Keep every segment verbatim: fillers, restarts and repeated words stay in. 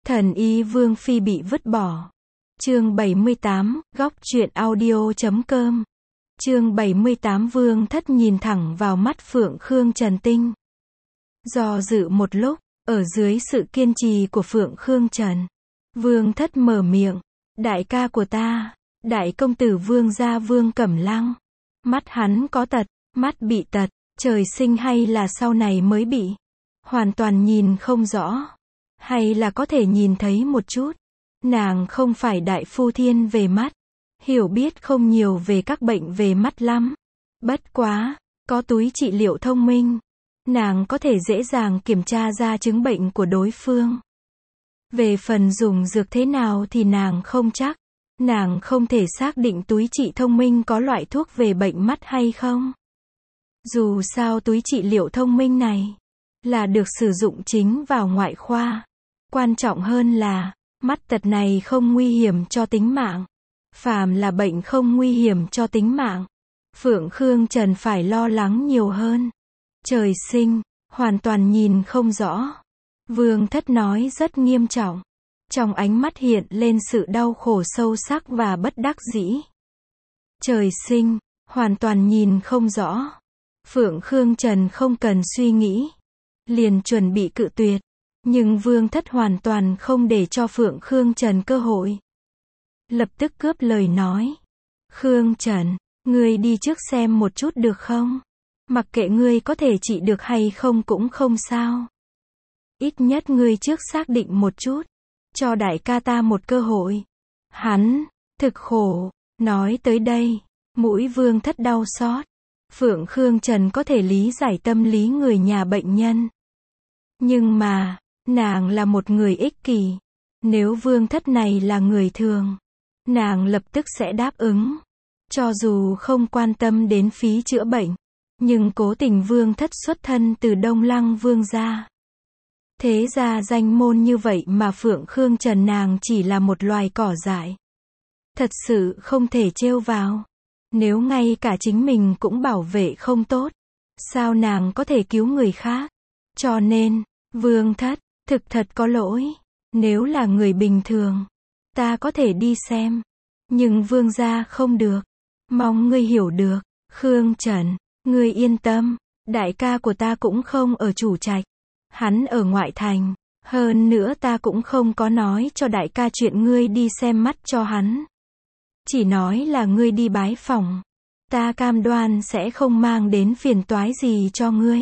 Thần y Vương Phi bị vứt bỏ. Chương bảy mươi tám, góc truyện audio.com. Chương bảy mươi tám Vương Thất nhìn thẳng vào mắt Phượng Khương Trần Tinh. Do dự một lúc, ở dưới sự kiên trì của Phượng Khương Trần, Vương Thất mở miệng, đại ca của ta, đại công tử Vương gia Vương Cẩm Lăng. Mắt hắn có tật, mắt bị tật, trời sinh hay là sau này mới bị? Hoàn toàn nhìn không rõ. Hay là có thể nhìn thấy một chút? Nàng không phải đại phu thiên về mắt, hiểu biết không nhiều về các bệnh về mắt lắm. Bất quá, có túi trị liệu thông minh, nàng có thể dễ dàng kiểm tra ra chứng bệnh của đối phương. Về phần dùng dược thế nào thì nàng không chắc. Nàng không thể xác định túi trị thông minh có loại thuốc về bệnh mắt hay không. Dù sao túi trị liệu thông minh này là được sử dụng chính vào ngoại khoa. Quan trọng hơn là, mắt tật này không nguy hiểm cho tính mạng. Phàm là bệnh không nguy hiểm cho tính mạng, Phượng Khương Trần phải lo lắng nhiều hơn. Trời sinh, hoàn toàn nhìn không rõ. Vương Thất nói rất nghiêm trọng. Trong ánh mắt hiện lên sự đau khổ sâu sắc và bất đắc dĩ. Trời sinh, hoàn toàn nhìn không rõ. Phượng Khương Trần không cần suy nghĩ, liền chuẩn bị cự tuyệt. Nhưng Vương Thất hoàn toàn không để cho Phượng Khương Trần cơ hội. Lập tức cướp lời nói. Khương Trần, ngươi đi trước xem một chút được không? Mặc kệ ngươi có thể trị được hay không cũng không sao. Ít nhất ngươi trước xác định một chút. Cho đại ca ta một cơ hội. Hắn, thực khổ. Nói tới đây, mũi Vương Thất đau xót. Phượng Khương Trần có thể lý giải tâm lý người nhà bệnh nhân. Nhưng mà, nàng là một người ích kỷ. Nếu Vương Thất này là người thường, nàng lập tức sẽ đáp ứng. Cho dù không quan tâm đến phí chữa bệnh, nhưng cố tình Vương Thất xuất thân từ Đông Lăng Vương gia. Thế ra danh môn như vậy mà Phượng Khương Trần nàng chỉ là một loài cỏ dại. Thật sự không thể trêu vào. Nếu ngay cả chính mình cũng bảo vệ không tốt, sao nàng có thể cứu người khác? Cho nên, Vương Thất, thực thật có lỗi. Nếu là người bình thường, ta có thể đi xem. Nhưng Vương gia không được. Mong ngươi hiểu được. Khương Trần, ngươi yên tâm. Đại ca của ta cũng không ở chủ trạch. Hắn ở ngoại thành. Hơn nữa ta cũng không có nói cho đại ca chuyện ngươi đi xem mắt cho hắn. Chỉ nói là ngươi đi bái phỏng. Ta cam đoan sẽ không mang đến phiền toái gì cho ngươi.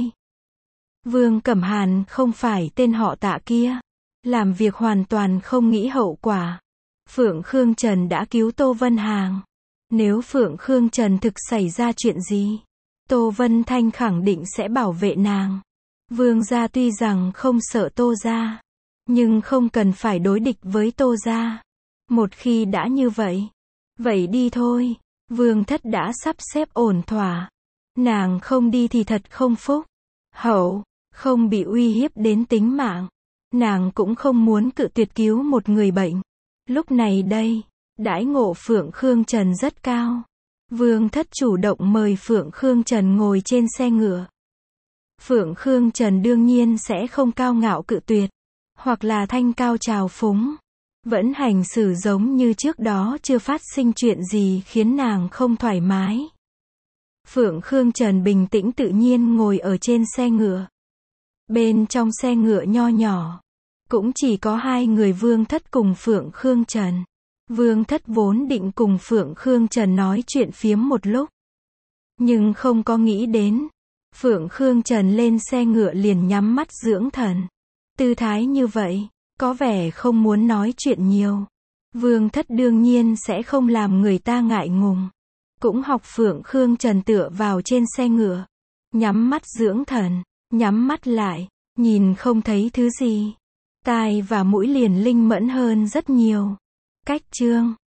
Vương Cẩm Hàn không phải tên họ Tạ kia. Làm việc hoàn toàn không nghĩ hậu quả. Phượng Khương Trần đã cứu Tô Vân Hàng. Nếu Phượng Khương Trần thực xảy ra chuyện gì, Tô Vân Thanh khẳng định sẽ bảo vệ nàng. Vương gia tuy rằng không sợ Tô gia, nhưng không cần phải đối địch với Tô gia. Một khi đã như vậy, vậy đi thôi. Vương Thất đã sắp xếp ổn thỏa. Nàng không đi thì thật không phúc. Hậu, không bị uy hiếp đến tính mạng. Nàng cũng không muốn cự tuyệt cứu một người bệnh. Lúc này đây, đãi ngộ Phượng Khương Trần rất cao. Vương Thất chủ động mời Phượng Khương Trần ngồi trên xe ngựa. Phượng Khương Trần đương nhiên sẽ không cao ngạo cự tuyệt, hoặc là thanh cao trào phúng. Vẫn hành xử giống như trước đó chưa phát sinh chuyện gì khiến nàng không thoải mái. Phượng Khương Trần bình tĩnh tự nhiên ngồi ở trên xe ngựa. Bên trong xe ngựa nho nhỏ, cũng chỉ có hai người Vương Thất cùng Phượng Khương Trần. Vương Thất vốn định cùng Phượng Khương Trần nói chuyện phiếm một lúc, nhưng không có nghĩ đến, Phượng Khương Trần lên xe ngựa liền nhắm mắt dưỡng thần. Tư thái như vậy, có vẻ không muốn nói chuyện nhiều. Vương Thất đương nhiên sẽ không làm người ta ngại ngùng. Cũng học Phượng Khương Trần tựa vào trên xe ngựa. Nhắm mắt dưỡng thần, nhắm mắt lại, nhìn không thấy thứ gì. Tai và mũi liền linh mẫn hơn rất nhiều. Cách chương